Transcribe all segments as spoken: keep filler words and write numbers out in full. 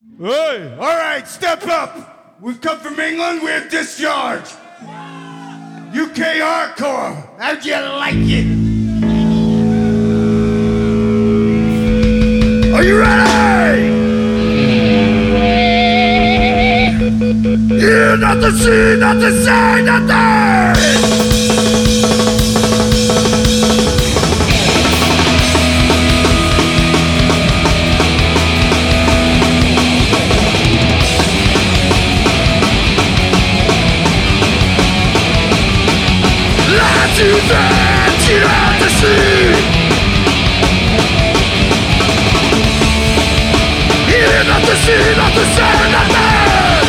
Hey, all right, step up. We've come from England. We have discharge. U K hardcore. How'd you like it? Are you ready? Hear nothing, see nothing, say nothing. To that you have to see. Hear nothing, see nothing, say nothing.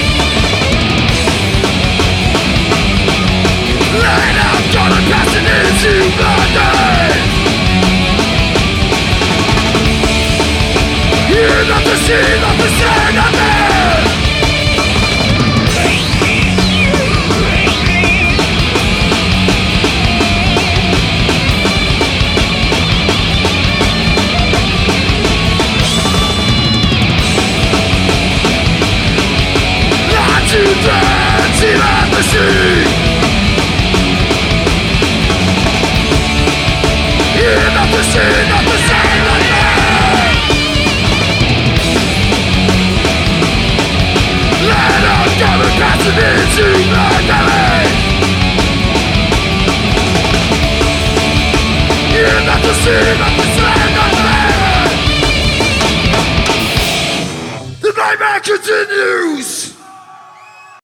Laid out, gonna pass it into blinding. Hear nothing, see nothing, say nothing. To dance in the sea. Hear nothing, see nothing, say nothing. Let out, gonna pass it into my belly. Hear nothing, see nothing, say nothing. The nightmare continues.